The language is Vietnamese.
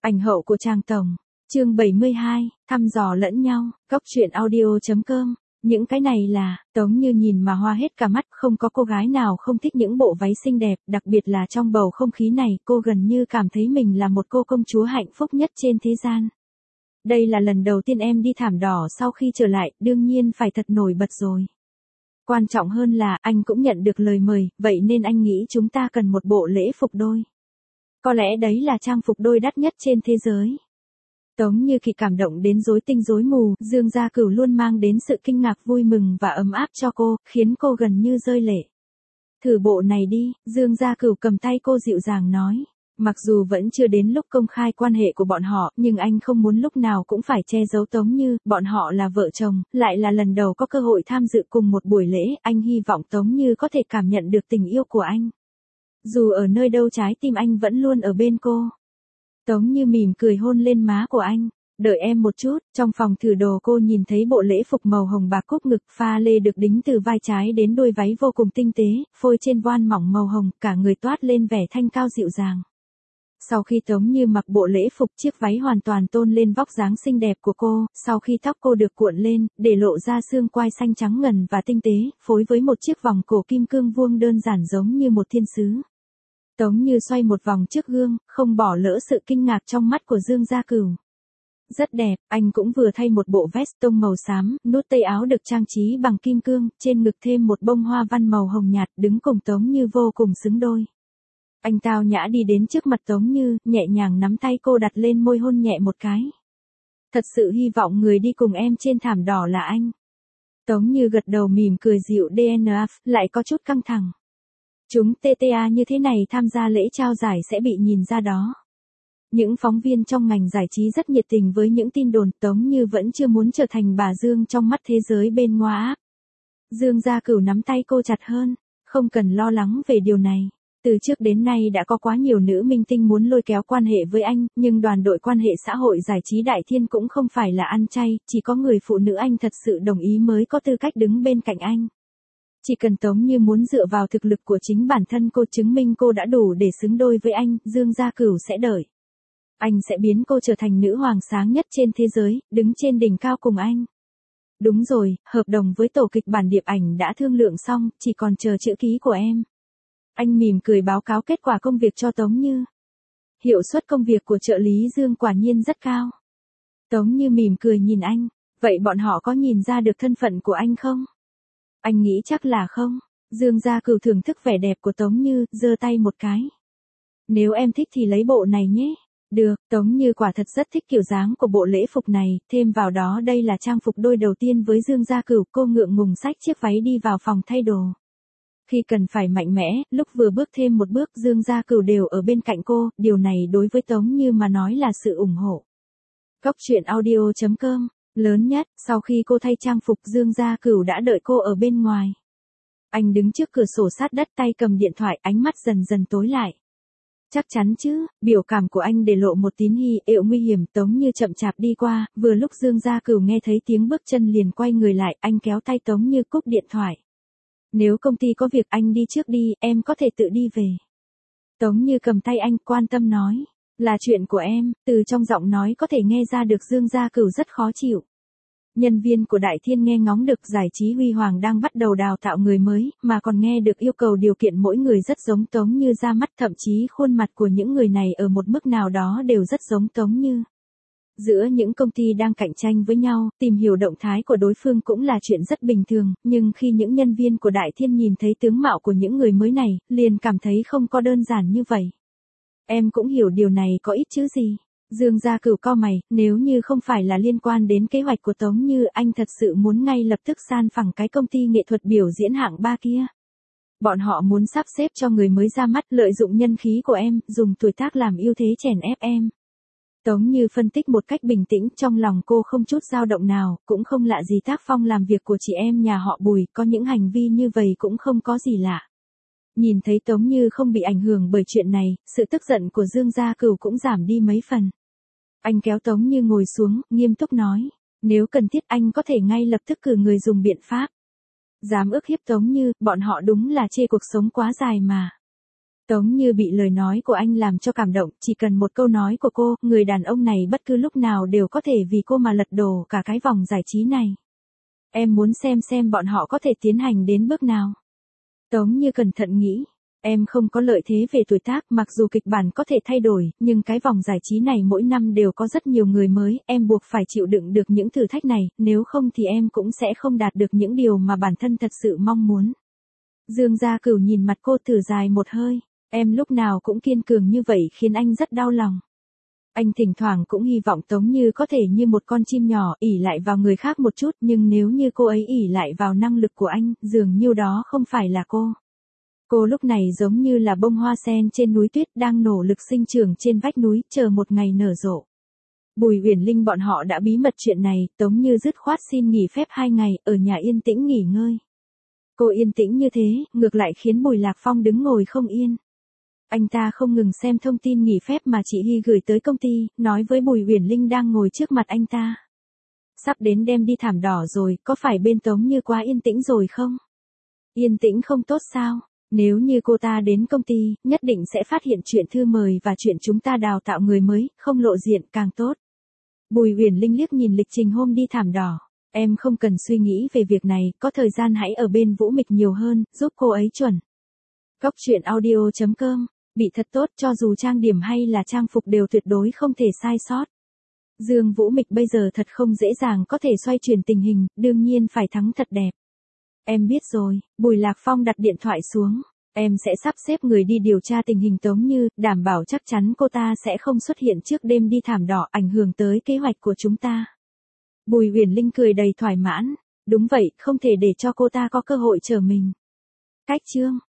Ảnh hậu của Trang Tổng. Chương 72, thăm dò lẫn nhau, goctruyện audio.com. Những cái này là, Tống Như nhìn mà hoa hết cả mắt, không có cô gái nào không thích những bộ váy xinh đẹp, đặc biệt là trong bầu không khí này, cô gần như cảm thấy mình là một cô công chúa hạnh phúc nhất trên thế gian. Đây là lần đầu tiên em đi thảm đỏ sau khi trở lại, đương nhiên phải thật nổi bật rồi. Quan trọng hơn là, anh cũng nhận được lời mời, vậy nên anh nghĩ chúng ta cần một bộ lễ phục đôi. Có lẽ đấy là trang phục đôi đắt nhất trên thế giới. Tống Như Kỳ cảm động đến rối tinh rối mù, Dương Gia Cửu luôn mang đến sự kinh ngạc vui mừng và ấm áp cho cô, khiến cô gần như rơi lệ. Thử bộ này đi, Dương Gia Cửu cầm tay cô dịu dàng nói. Mặc dù vẫn chưa đến lúc công khai quan hệ của bọn họ, nhưng anh không muốn lúc nào cũng phải che giấu Tống Như, bọn họ là vợ chồng, lại là lần đầu có cơ hội tham dự cùng một buổi lễ, anh hy vọng Tống Như có thể cảm nhận được tình yêu của anh. Dù ở nơi đâu trái tim anh vẫn luôn ở bên cô. Tống Như mỉm cười hôn lên má của anh. Đợi em một chút, trong phòng thử đồ cô nhìn thấy bộ lễ phục màu hồng bạc cúc ngực pha lê được đính từ vai trái đến đuôi váy vô cùng tinh tế, phôi trên voan mỏng màu hồng, cả người toát lên vẻ thanh cao dịu dàng. Sau khi Tống Như mặc bộ lễ phục, chiếc váy hoàn toàn tôn lên vóc dáng xinh đẹp của cô, sau khi tóc cô được cuộn lên, để lộ ra xương quai xanh trắng ngần và tinh tế, phối với một chiếc vòng cổ kim cương vuông đơn giản giống như một thiên sứ. Tống Như xoay một vòng trước gương, không bỏ lỡ sự kinh ngạc trong mắt của Dương Gia Cửu. Rất đẹp, anh cũng vừa thay một bộ vest tông màu xám, nút tay áo được trang trí bằng kim cương, trên ngực thêm một bông hoa văn màu hồng nhạt, đứng cùng Tống Như vô cùng xứng đôi. Anh tao nhã đi đến trước mặt Tống Như, nhẹ nhàng nắm tay cô đặt lên môi hôn nhẹ một cái. Thật sự hy vọng người đi cùng em trên thảm đỏ là anh. Tống Như gật đầu mỉm cười dịu DNF, lại có chút căng thẳng. Chúng TTA như thế này tham gia lễ trao giải sẽ bị nhìn ra đó. Những phóng viên trong ngành giải trí rất nhiệt tình với những tin đồn, Tống Như vẫn chưa muốn trở thành bà Dương trong mắt thế giới bên ngoài. Dương Gia Cửu nắm tay cô chặt hơn, không cần lo lắng về điều này. Từ trước đến nay đã có quá nhiều nữ minh tinh muốn lôi kéo quan hệ với anh, nhưng đoàn đội quan hệ xã hội giải trí Đại Thiên cũng không phải là ăn chay, chỉ có người phụ nữ anh thật sự đồng ý mới có tư cách đứng bên cạnh anh. Chỉ cần Tống Như muốn dựa vào thực lực của chính bản thân cô chứng minh cô đã đủ để xứng đôi với anh, Dương Gia Cửu sẽ đợi. Anh sẽ biến cô trở thành nữ hoàng sáng nhất trên thế giới, đứng trên đỉnh cao cùng anh. Đúng rồi, hợp đồng với tổ kịch bản điệp ảnh đã thương lượng xong, chỉ còn chờ chữ ký của em. Anh mỉm cười báo cáo kết quả công việc cho Tống Như. Hiệu suất công việc của trợ lý Dương quả nhiên rất cao. Tống Như mỉm cười nhìn anh, vậy bọn họ có nhìn ra được thân phận của anh không? Anh nghĩ chắc là không. Dương Gia Cửu thưởng thức vẻ đẹp của Tống Như, giơ tay một cái. Nếu em thích thì lấy bộ này nhé. Được, Tống Như quả thật rất thích kiểu dáng của bộ lễ phục này, thêm vào đó đây là trang phục đôi đầu tiên với Dương Gia Cửu, cô ngượng ngùng xách chiếc váy đi vào phòng thay đồ. Khi cần phải mạnh mẽ, lúc vừa bước thêm một bước Dương Gia Cửu đều ở bên cạnh cô, điều này đối với Tống Như mà nói là sự ủng hộ. Goctruyện audio.com. Lớn nhất, sau khi cô thay trang phục Dương Gia Cửu đã đợi cô ở bên ngoài. Anh đứng trước cửa sổ sát đất tay cầm điện thoại, ánh mắt dần dần tối lại. Chắc chắn chứ, biểu cảm của anh để lộ một tín hiệu nguy hiểm. Tống Như chậm chạp đi qua, vừa lúc Dương Gia Cửu nghe thấy tiếng bước chân liền quay người lại, anh kéo tay Tống Như cúp điện thoại. Nếu công ty có việc anh đi trước đi, em có thể tự đi về. Tống Như cầm tay anh quan tâm nói. Là chuyện của em, từ trong giọng nói có thể nghe ra được Dương Gia Cửu rất khó chịu. Nhân viên của Đại Thiên nghe ngóng được giải trí huy hoàng đang bắt đầu đào tạo người mới, mà còn nghe được yêu cầu điều kiện mỗi người rất giống Tống Như ra mắt, thậm chí khuôn mặt của những người này ở một mức nào đó đều rất giống Tống Như. Giữa những công ty đang cạnh tranh với nhau, tìm hiểu động thái của đối phương cũng là chuyện rất bình thường, nhưng khi những nhân viên của Đại Thiên nhìn thấy tướng mạo của những người mới này, liền cảm thấy không có đơn giản như vậy. Em cũng hiểu điều này có ít chứ gì. Dương Gia Cửu cau mày, nếu như không phải là liên quan đến kế hoạch của Tống Như, anh thật sự muốn ngay lập tức san phẳng cái công ty nghệ thuật biểu diễn hạng 3 kia. Bọn họ muốn sắp xếp cho người mới ra mắt, lợi dụng nhân khí của em, dùng tuổi tác làm ưu thế chèn ép em. Tống Như phân tích một cách bình tĩnh, trong lòng cô không chút dao động nào, cũng không lạ gì tác phong làm việc của chị em nhà họ Bùi, có những hành vi như vậy cũng không có gì lạ. Nhìn thấy Tống Như không bị ảnh hưởng bởi chuyện này, sự tức giận của Dương Gia Cửu cũng giảm đi mấy phần. Anh kéo Tống Như ngồi xuống, nghiêm túc nói, nếu cần thiết anh có thể ngay lập tức cử người dùng biện pháp. Dám ức hiếp Tống Như, bọn họ đúng là chê cuộc sống quá dài mà. Tống Như bị lời nói của anh làm cho cảm động, chỉ cần một câu nói của cô, người đàn ông này bất cứ lúc nào đều có thể vì cô mà lật đổ cả cái vòng giải trí này. Em muốn xem bọn họ có thể tiến hành đến bước nào. Tống Như cẩn thận nghĩ, em không có lợi thế về tuổi tác, mặc dù kịch bản có thể thay đổi, nhưng cái vòng giải trí này mỗi năm đều có rất nhiều người mới, em buộc phải chịu đựng được những thử thách này, nếu không thì em cũng sẽ không đạt được những điều mà bản thân thật sự mong muốn. Dương Gia Cửu nhìn mặt cô thở dài một hơi, em lúc nào cũng kiên cường như vậy khiến anh rất đau lòng. Anh thỉnh thoảng cũng hy vọng Tống Như có thể như một con chim nhỏ ỷ lại vào người khác một chút, nhưng nếu như cô ấy ỷ lại vào năng lực của anh, dường như đó không phải là cô. Cô lúc này giống như là bông hoa sen trên núi tuyết đang nỗ lực sinh trưởng trên vách núi, chờ một ngày nở rộ. Bùi Uyển Linh bọn họ đã bí mật chuyện này, Tống Như dứt khoát xin nghỉ phép 2 ngày, ở nhà yên tĩnh nghỉ ngơi. Cô yên tĩnh như thế, ngược lại khiến Bùi Lạc Phong đứng ngồi không yên. Anh ta không ngừng xem thông tin nghỉ phép mà chị Hy gửi tới công ty, nói với Bùi Uyển Linh đang ngồi trước mặt anh ta. Sắp đến đêm đi thảm đỏ rồi, có phải bên Tống Như quá yên tĩnh rồi không? Yên tĩnh không tốt sao? Nếu như cô ta đến công ty, nhất định sẽ phát hiện chuyện thư mời và chuyện chúng ta đào tạo người mới, không lộ diện càng tốt. Bùi Uyển Linh liếc nhìn lịch trình hôm đi thảm đỏ. Em không cần suy nghĩ về việc này, có thời gian hãy ở bên Vũ Mịch nhiều hơn, giúp cô ấy chuẩn. Cốc truyện audio.com, bị thật tốt, cho dù trang điểm hay là trang phục đều tuyệt đối không thể sai sót. Dương Vũ Mịch bây giờ thật không dễ dàng có thể xoay chuyển tình hình, đương nhiên phải thắng thật đẹp. Em biết rồi, Bùi Lạc Phong đặt điện thoại xuống. Em sẽ sắp xếp người đi điều tra tình hình Tống Như, đảm bảo chắc chắn cô ta sẽ không xuất hiện trước đêm đi thảm đỏ ảnh hưởng tới kế hoạch của chúng ta. Bùi Uyển Linh cười đầy thỏa mãn. Đúng vậy, không thể để cho cô ta có cơ hội trở mình. Cách chương